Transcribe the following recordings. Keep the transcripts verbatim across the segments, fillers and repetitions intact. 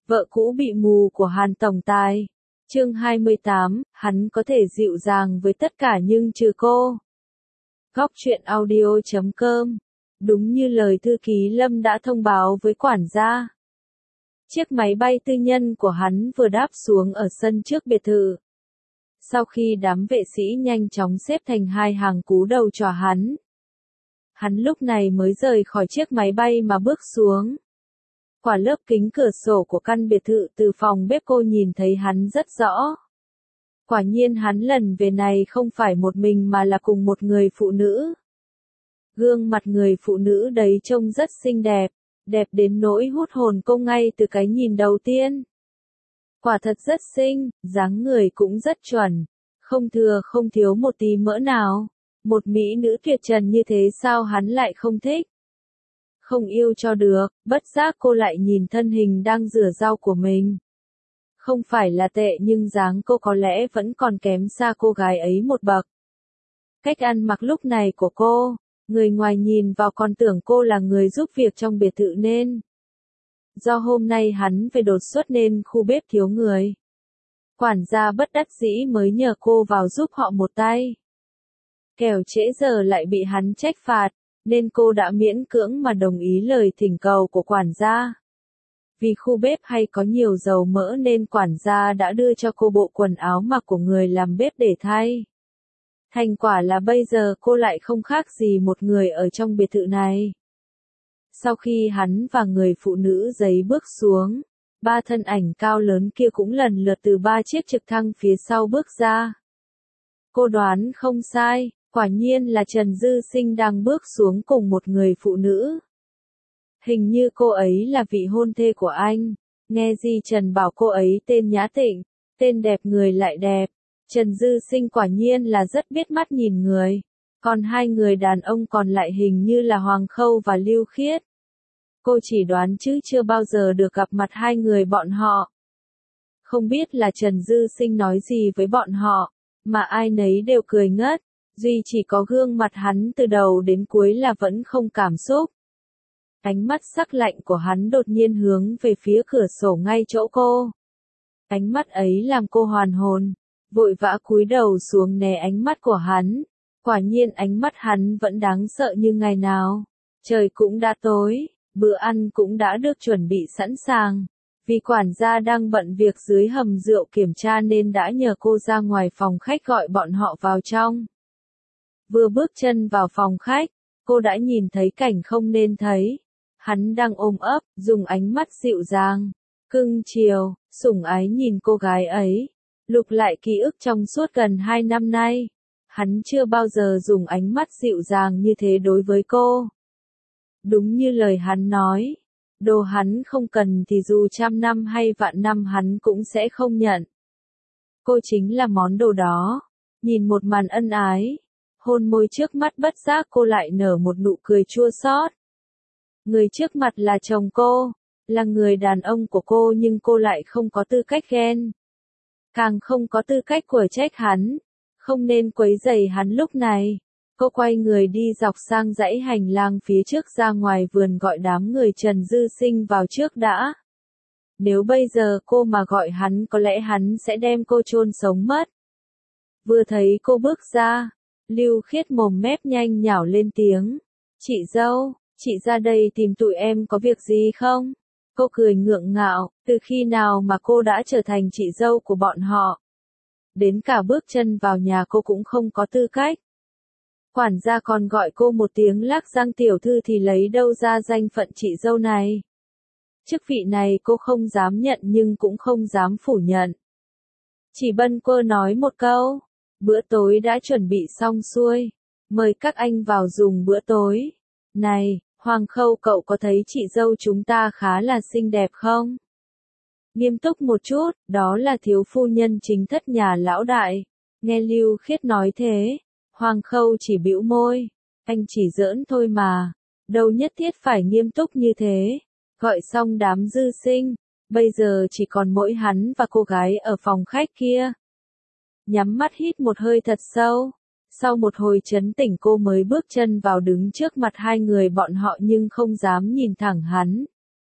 Vợ cũ bị mù của Hàn Tổng Tài. Chương hai mươi tám, hắn có thể dịu dàng với tất cả nhưng trừ cô. Góc truyện audio chấm com. Đúng như lời thư ký Lâm đã thông báo với quản gia. Chiếc máy bay tư nhân của hắn vừa đáp xuống ở sân trước biệt thự. Sau khi đám vệ sĩ nhanh chóng xếp thành hai hàng cú đầu cho hắn. Hắn lúc này mới rời khỏi chiếc máy bay mà bước xuống. Qua lớp kính cửa sổ của căn biệt thự từ phòng bếp cô nhìn thấy hắn rất rõ. Quả nhiên hắn lần về này không phải một mình mà là cùng một người phụ nữ. Gương mặt người phụ nữ đấy trông rất xinh đẹp, đẹp đến nỗi hút hồn cô ngay từ cái nhìn đầu tiên. Quả thật rất xinh, dáng người cũng rất chuẩn, không thừa không thiếu một tí mỡ nào. Một mỹ nữ tuyệt trần như thế sao hắn lại không thích? Không yêu cho được, bất giác cô lại nhìn thân hình đang rửa rau của mình. Không phải là tệ nhưng dáng cô có lẽ vẫn còn kém xa cô gái ấy một bậc. Cách ăn mặc lúc này của cô, người ngoài nhìn vào còn tưởng cô là người giúp việc trong biệt thự nên. Do hôm nay hắn về đột xuất nên khu bếp thiếu người. Quản gia bất đắc dĩ mới nhờ cô vào giúp họ một tay. Kẻo trễ giờ lại bị hắn trách phạt, nên cô đã miễn cưỡng mà đồng ý lời thỉnh cầu của quản gia. Vì khu bếp hay có nhiều dầu mỡ nên quản gia đã đưa cho cô bộ quần áo mặc của người làm bếp để thay. Thành quả là bây giờ cô lại không khác gì một người ở trong biệt thự này. Sau khi hắn và người phụ nữ giấy bước xuống, ba thân ảnh cao lớn kia cũng lần lượt từ ba chiếc trực thăng phía sau bước ra. Cô đoán không sai, quả nhiên là Trần Dư Sinh đang bước xuống cùng một người phụ nữ. Hình như cô ấy là vị hôn thê của anh. Nghe Di Trần bảo cô ấy tên Nhã Tịnh, tên đẹp người lại đẹp. Trần Dư Sinh quả nhiên là rất biết mắt nhìn người. Còn hai người đàn ông còn lại hình như là Hoàng Khâu và Lưu Khiết. Cô chỉ đoán chứ chưa bao giờ được gặp mặt hai người bọn họ. Không biết là Trần Dư Sinh nói gì với bọn họ, mà ai nấy đều cười ngất. Duy chỉ có gương mặt hắn từ đầu đến cuối là vẫn không cảm xúc. Ánh mắt sắc lạnh của hắn đột nhiên hướng về phía cửa sổ ngay chỗ cô. Ánh mắt ấy làm cô hoàn hồn, vội vã cúi đầu xuống né ánh mắt của hắn. Quả nhiên ánh mắt hắn vẫn đáng sợ như ngày nào. Trời cũng đã tối, bữa ăn cũng đã được chuẩn bị sẵn sàng. Vì quản gia đang bận việc dưới hầm rượu kiểm tra nên đã nhờ cô ra ngoài phòng khách gọi bọn họ vào trong. Vừa bước chân vào phòng khách, cô đã nhìn thấy cảnh không nên thấy. Hắn đang ôm ấp, dùng ánh mắt dịu dàng, cưng chiều, sủng ái nhìn cô gái ấy. Lục lại ký ức trong suốt gần hai năm nay. Hắn chưa bao giờ dùng ánh mắt dịu dàng như thế đối với cô. Đúng như lời hắn nói, đồ hắn không cần thì dù trăm năm hay vạn năm hắn cũng sẽ không nhận. Cô chính là món đồ đó. Nhìn một màn ân ái, hôn môi trước mắt bất giác cô lại nở một nụ cười chua xót. Người trước mặt là chồng cô, là người đàn ông của cô nhưng cô lại không có tư cách ghen. Càng không có tư cách của trách hắn, không nên quấy rầy hắn lúc này. Cô quay người đi dọc sang dãy hành lang phía trước ra ngoài vườn gọi đám người Trần Dư Sinh vào trước đã. Nếu bây giờ cô mà gọi hắn có lẽ hắn sẽ đem cô chôn sống mất. Vừa thấy cô bước ra, Lưu Khiết mồm mép nhanh nhảu lên tiếng. Chị dâu, chị ra đây tìm tụi em có việc gì không? Cô cười ngượng ngạo, từ khi nào mà cô đã trở thành chị dâu của bọn họ? Đến cả bước chân vào nhà cô cũng không có tư cách. Quản gia còn gọi cô một tiếng Lác Giang tiểu thư thì lấy đâu ra danh phận chị dâu này? Chức vị này cô không dám nhận nhưng cũng không dám phủ nhận. Chỉ bâng quơ nói một câu, bữa tối đã chuẩn bị xong xuôi, mời các anh vào dùng bữa tối. Này, Hoàng Khâu cậu có thấy chị dâu chúng ta khá là xinh đẹp không? Nghiêm túc một chút, đó là thiếu phu nhân chính thất nhà lão đại. Nghe Lưu Khiết nói thế, Hoàng Khâu chỉ bĩu môi, anh chỉ giỡn thôi mà, đâu nhất thiết phải nghiêm túc như thế. Gọi xong đám Dư Sinh, bây giờ chỉ còn mỗi hắn và cô gái ở phòng khách kia. Nhắm mắt hít một hơi thật sâu. Sau một hồi trấn tỉnh cô mới bước chân vào đứng trước mặt hai người bọn họ nhưng không dám nhìn thẳng hắn.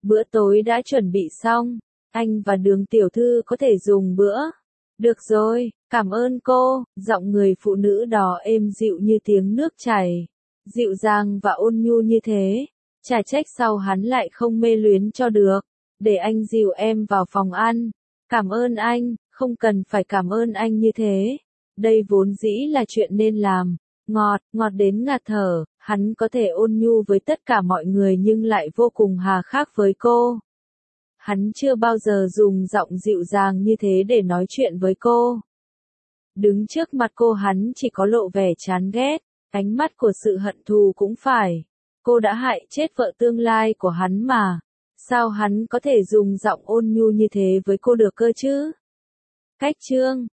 Bữa tối đã chuẩn bị xong, anh và Đường tiểu thư có thể dùng bữa. Được rồi, cảm ơn cô, giọng người phụ nữ đó êm dịu như tiếng nước chảy, dịu dàng và ôn nhu như thế. Chả trách sau hắn lại không mê luyến cho được, để anh dìu em vào phòng ăn. Cảm ơn anh, không cần phải cảm ơn anh như thế. Đây vốn dĩ là chuyện nên làm. Ngọt, ngọt đến ngạt thở, hắn có thể ôn nhu với tất cả mọi người nhưng lại vô cùng hà khắc với cô. Hắn chưa bao giờ dùng giọng dịu dàng như thế để nói chuyện với cô. Đứng trước mặt cô hắn chỉ có lộ vẻ chán ghét, ánh mắt của sự hận thù cũng phải. Cô đã hại chết vợ tương lai của hắn mà. Sao hắn có thể dùng giọng ôn nhu như thế với cô được cơ chứ? Cách chương